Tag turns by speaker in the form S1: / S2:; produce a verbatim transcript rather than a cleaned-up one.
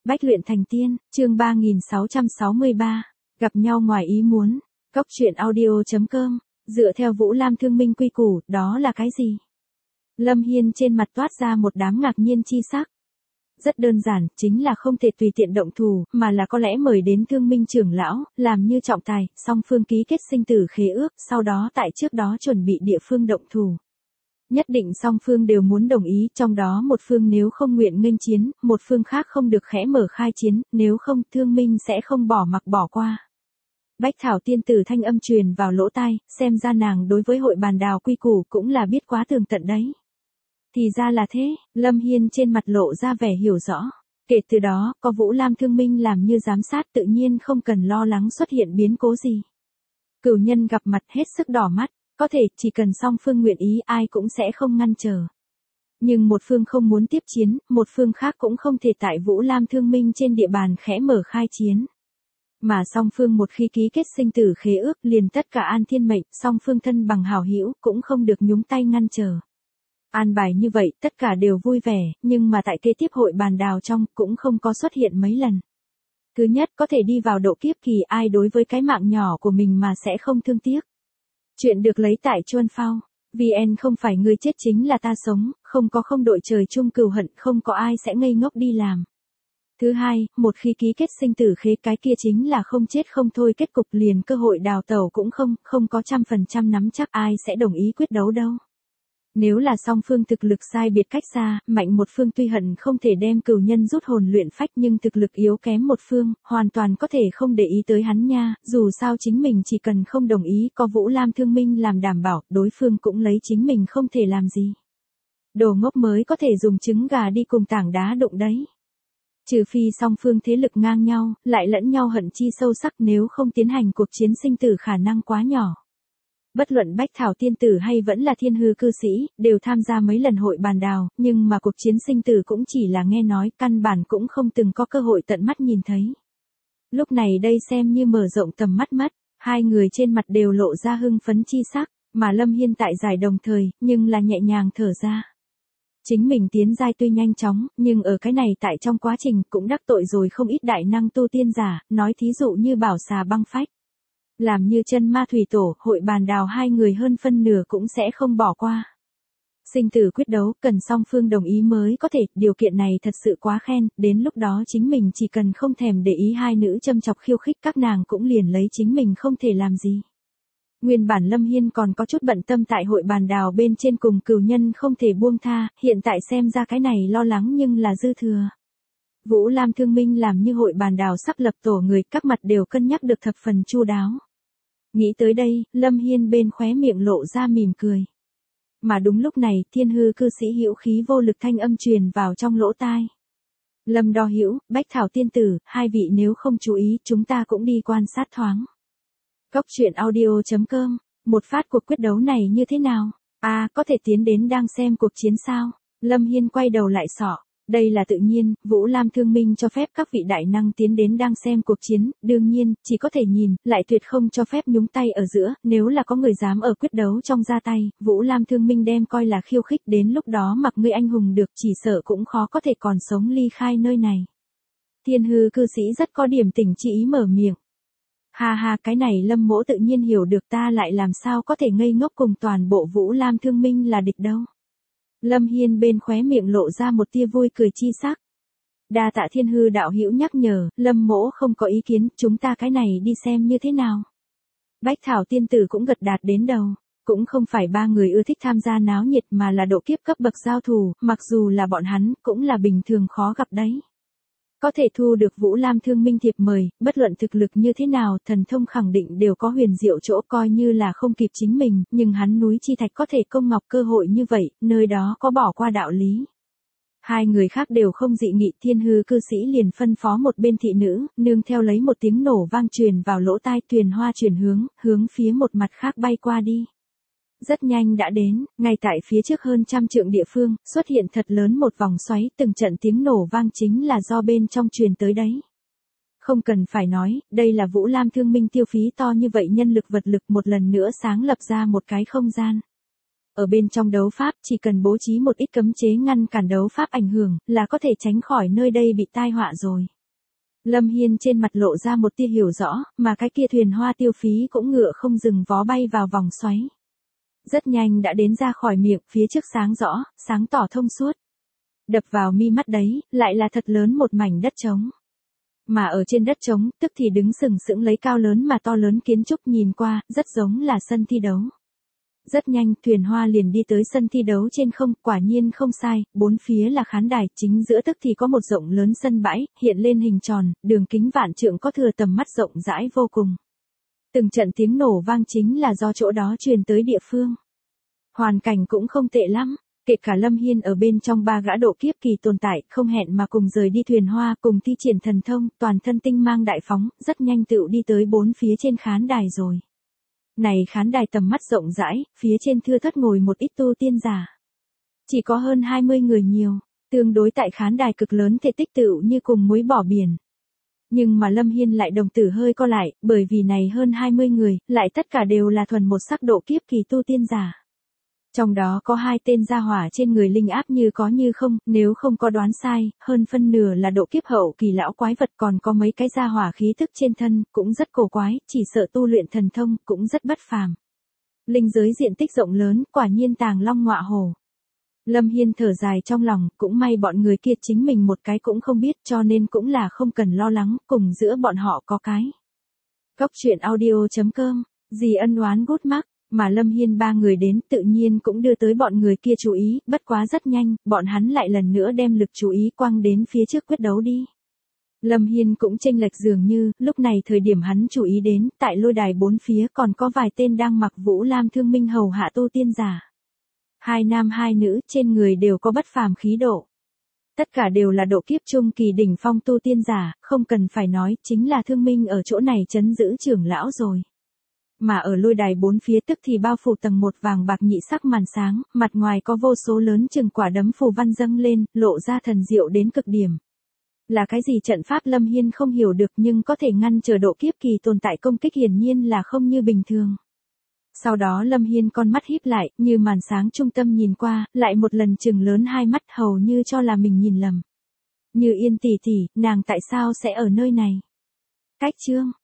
S1: Bách luyện thành tiên, chương ba nghìn sáu trăm sáu mươi ba, gặp nhau ngoài ý muốn. Cốc truyện audio chấm com, dựa theo Vũ Lam thương minh quy củ, đó là cái gì? Lâm Hiên trên mặt toát ra một đám ngạc nhiên chi sắc. Rất đơn giản, chính là không thể tùy tiện động thủ, mà là có lẽ mời đến thương minh trưởng lão, làm như trọng tài, song phương ký kết sinh tử khế ước, sau đó tại trước đó chuẩn bị địa phương động thủ. Nhất định song phương đều muốn đồng ý, trong đó một phương nếu không nguyện nghênh chiến, một phương khác không được khẽ mở khai chiến, nếu không thương minh sẽ không bỏ mặc bỏ qua. Bách Thảo tiên tử thanh âm truyền vào lỗ tai, xem ra nàng đối với hội bàn đào quy củ cũng là biết quá tường tận đấy. Thì ra là thế, Lâm Hiên trên mặt lộ ra vẻ hiểu rõ. Kể từ đó, có Vũ Lam thương minh làm như giám sát tự nhiên không cần lo lắng xuất hiện biến cố gì. Cửu nhân gặp mặt hết sức đỏ mắt. Có thể, chỉ cần song phương nguyện ý ai cũng sẽ không ngăn trở. Nhưng một phương không muốn tiếp chiến, một phương khác cũng không thể tại Vũ Lam thương minh trên địa bàn khẽ mở khai chiến. Mà song phương một khi ký kết sinh tử khế ước liền tất cả an thiên mệnh, song phương thân bằng hảo hữu cũng không được nhúng tay ngăn trở. An bài như vậy tất cả đều vui vẻ, nhưng mà tại kế tiếp hội bàn đào trong cũng không có xuất hiện mấy lần. Thứ nhất có thể đi vào độ kiếp kỳ ai đối với cái mạng nhỏ của mình mà sẽ không thương tiếc. Chuyện được lấy tại Chuân Phao. vê en không phải người chết chính là ta sống, không có không đội trời chung cừu hận, không có ai sẽ ngây ngốc đi làm. Thứ hai, một khi ký kết sinh tử khế cái kia chính là không chết không thôi, kết cục liền cơ hội đào tẩu cũng không, không có trăm phần trăm nắm chắc ai sẽ đồng ý quyết đấu đâu. Nếu là song phương thực lực sai biệt cách xa, mạnh một phương tuy hận không thể đem cửu nhân rút hồn luyện phách nhưng thực lực yếu kém một phương, hoàn toàn có thể không để ý tới hắn nha, dù sao chính mình chỉ cần không đồng ý có Vũ Lam thương minh làm đảm bảo, đối phương cũng lấy chính mình không thể làm gì. Đồ ngốc mới có thể dùng trứng gà đi cùng tảng đá đụng đấy. Trừ phi song phương thế lực ngang nhau, lại lẫn nhau hận chi sâu sắc, nếu không tiến hành cuộc chiến sinh tử khả năng quá nhỏ. Bất luận Bách Thảo tiên tử hay vẫn là Thiên Hư cư sĩ, đều tham gia mấy lần hội bàn đào, nhưng mà cuộc chiến sinh tử cũng chỉ là nghe nói, căn bản cũng không từng có cơ hội tận mắt nhìn thấy. Lúc này đây xem như mở rộng tầm mắt mắt, hai người trên mặt đều lộ ra hưng phấn chi sắc, mà Lâm Hiên tại giải đồng thời, nhưng là nhẹ nhàng thở ra. Chính mình tiến giai tuy nhanh chóng, nhưng ở cái này tại trong quá trình cũng đắc tội rồi không ít đại năng tu tiên giả, nói thí dụ như Bảo Xà Băng Phách. Làm như Chân Ma Thủy Tổ, hội bàn đào hai người hơn phân nửa cũng sẽ không bỏ qua. Sinh tử quyết đấu, cần song phương đồng ý mới có thể, điều kiện này thật sự quá khen, đến lúc đó chính mình chỉ cần không thèm để ý hai nữ châm chọc khiêu khích các nàng cũng liền lấy chính mình không thể làm gì. Nguyên bản Lâm Hiên còn có chút bận tâm tại hội bàn đào bên trên cùng cửu nhân không thể buông tha, hiện tại xem ra cái này lo lắng nhưng là dư thừa. Vũ Lam thương minh làm như hội bàn đào sắp lập tổ người, các mặt đều cân nhắc được thập phần chu đáo. Nghĩ tới đây, Lâm Hiên bên khóe miệng lộ ra mỉm cười. Mà đúng lúc này, Thiên Hư cư sĩ hữu khí vô lực thanh âm truyền vào trong lỗ tai. Lâm Đo Hữu, Bách Thảo tiên tử, hai vị nếu không chú ý, chúng ta cũng đi quan sát thoáng. Cốc truyện audio chấm com, một phát cuộc quyết đấu này như thế nào? À, có thể tiến đến đang xem cuộc chiến sao? Lâm Hiên quay đầu lại sọ. Đây là tự nhiên, Vũ Lam thương minh cho phép các vị đại năng tiến đến đang xem cuộc chiến, đương nhiên, chỉ có thể nhìn, lại tuyệt không cho phép nhúng tay ở giữa, nếu là có người dám ở quyết đấu trong ra tay, Vũ Lam thương minh đem coi là khiêu khích, đến lúc đó mặc ngươi anh hùng được, chỉ sợ cũng khó có thể còn sống ly khai nơi này. Thiên Hư cư sĩ rất có điểm tình chỉ ý mở miệng. Ha ha, cái này Lâm mỗ tự nhiên hiểu được, ta lại làm sao có thể ngây ngốc cùng toàn bộ Vũ Lam thương minh là địch đâu. Lâm Hiên bên khóe miệng lộ ra một tia vui cười chi sắc. Đa tạ Thiên Hư đạo hữu nhắc nhở, Lâm mỗ không có ý kiến, chúng ta cái này đi xem như thế nào. Bách Thảo tiên tử cũng gật đạt đến đầu, cũng không phải ba người ưa thích tham gia náo nhiệt mà là độ kiếp cấp bậc giao thủ, mặc dù là bọn hắn, cũng là bình thường khó gặp đấy. Có thể thu được Vũ Lam thương minh thiệp mời, bất luận thực lực như thế nào, thần thông khẳng định đều có huyền diệu chỗ, coi như là không kịp chính mình, nhưng hắn núi chi thạch có thể công ngọc cơ hội như vậy, nơi đó có bỏ qua đạo lý. Hai người khác đều không dị nghị, Thiên Hư cư sĩ liền phân phó một bên thị nữ, nương theo lấy một tiếng nổ vang truyền vào lỗ tai, tuyền hoa chuyển hướng, hướng phía một mặt khác bay qua đi. Rất nhanh đã đến, ngay tại phía trước hơn trăm trượng địa phương, xuất hiện thật lớn một vòng xoáy, từng trận tiếng nổ vang chính là do bên trong truyền tới đấy. Không cần phải nói, đây là Vũ Lam thương minh tiêu phí to như vậy nhân lực vật lực một lần nữa sáng lập ra một cái không gian. Ở bên trong đấu pháp, chỉ cần bố trí một ít cấm chế ngăn cản đấu pháp ảnh hưởng, là có thể tránh khỏi nơi đây bị tai họa rồi. Lâm Hiên trên mặt lộ ra một tia hiểu rõ, mà cái kia thuyền hoa tiêu phí cũng ngựa không dừng vó bay vào vòng xoáy. Rất nhanh đã đến ra khỏi miệng, phía trước sáng rõ, sáng tỏ thông suốt. Đập vào mi mắt đấy, lại là thật lớn một mảnh đất trống. Mà ở trên đất trống, tức thì đứng sừng sững lấy cao lớn mà to lớn kiến trúc nhìn qua, rất giống là sân thi đấu. Rất nhanh, thuyền hoa liền đi tới sân thi đấu trên không, quả nhiên không sai, bốn phía là khán đài, chính giữa tức thì có một rộng lớn sân bãi, hiện lên hình tròn, đường kính vạn trượng có thừa tầm mắt rộng rãi vô cùng. Từng trận tiếng nổ vang chính là do chỗ đó truyền tới địa phương. Hoàn cảnh cũng không tệ lắm, kể cả Lâm Hiên ở bên trong ba gã độ kiếp kỳ tồn tại, không hẹn mà cùng rời đi thuyền hoa, cùng thi triển thần thông, toàn thân tinh mang đại phóng, rất nhanh tựu đi tới bốn phía trên khán đài rồi. Này khán đài tầm mắt rộng rãi, phía trên thưa thớt ngồi một ít tu tiên giả. Chỉ có hơn hai mươi người nhiều, tương đối tại khán đài cực lớn thể tích tựu như cùng muối bỏ biển. Nhưng mà Lâm Hiên lại đồng tử hơi co lại, bởi vì này hơn hai mươi người, lại tất cả đều là thuần một sắc độ kiếp kỳ tu tiên giả. Trong đó có hai tên gia hỏa trên người linh áp như có như không, nếu không có đoán sai, hơn phân nửa là độ kiếp hậu kỳ lão quái vật, còn có mấy cái gia hỏa khí tức trên thân, cũng rất cổ quái, chỉ sợ tu luyện thần thông, cũng rất bất phàm. Linh giới diện tích rộng lớn, quả nhiên tàng long ngọa hổ. Lâm Hiên thở dài trong lòng, cũng may bọn người kia chính mình một cái cũng không biết, cho nên cũng là không cần lo lắng, cùng giữa bọn họ có cái. Cốc truyện audio chấm com, gì ân oán gút mắc. Mà Lâm Hiên ba người đến tự nhiên cũng đưa tới bọn người kia chú ý, bất quá rất nhanh, bọn hắn lại lần nữa đem lực chú ý quăng đến phía trước quyết đấu đi. Lâm Hiên cũng chênh lệch dường như, lúc này thời điểm hắn chú ý đến, tại lôi đài bốn phía còn có vài tên đang mặc Vũ Lam Thương Minh hầu hạ tu tiên giả. Hai nam hai nữ, trên người đều có bất phàm khí độ. Tất cả đều là độ kiếp trung kỳ đỉnh phong tu tiên giả, không cần phải nói, chính là Thương Minh ở chỗ này trấn giữ trưởng lão rồi. Mà ở lôi đài bốn phía tức thì bao phủ tầng một vàng bạc nhị sắc màn sáng, mặt ngoài có vô số lớn chừng quả đấm phù văn dâng lên, lộ ra thần diệu đến cực điểm. Là cái gì trận pháp Lâm Hiên không hiểu được, nhưng có thể ngăn trở độ kiếp kỳ tồn tại công kích hiển nhiên là không như bình thường. Sau đó Lâm Hiên con mắt híp lại, như màn sáng trung tâm nhìn qua, lại một lần chừng lớn hai mắt hầu như cho là mình nhìn lầm. Như Yên tỷ tỷ, nàng tại sao sẽ ở nơi này? Cách chương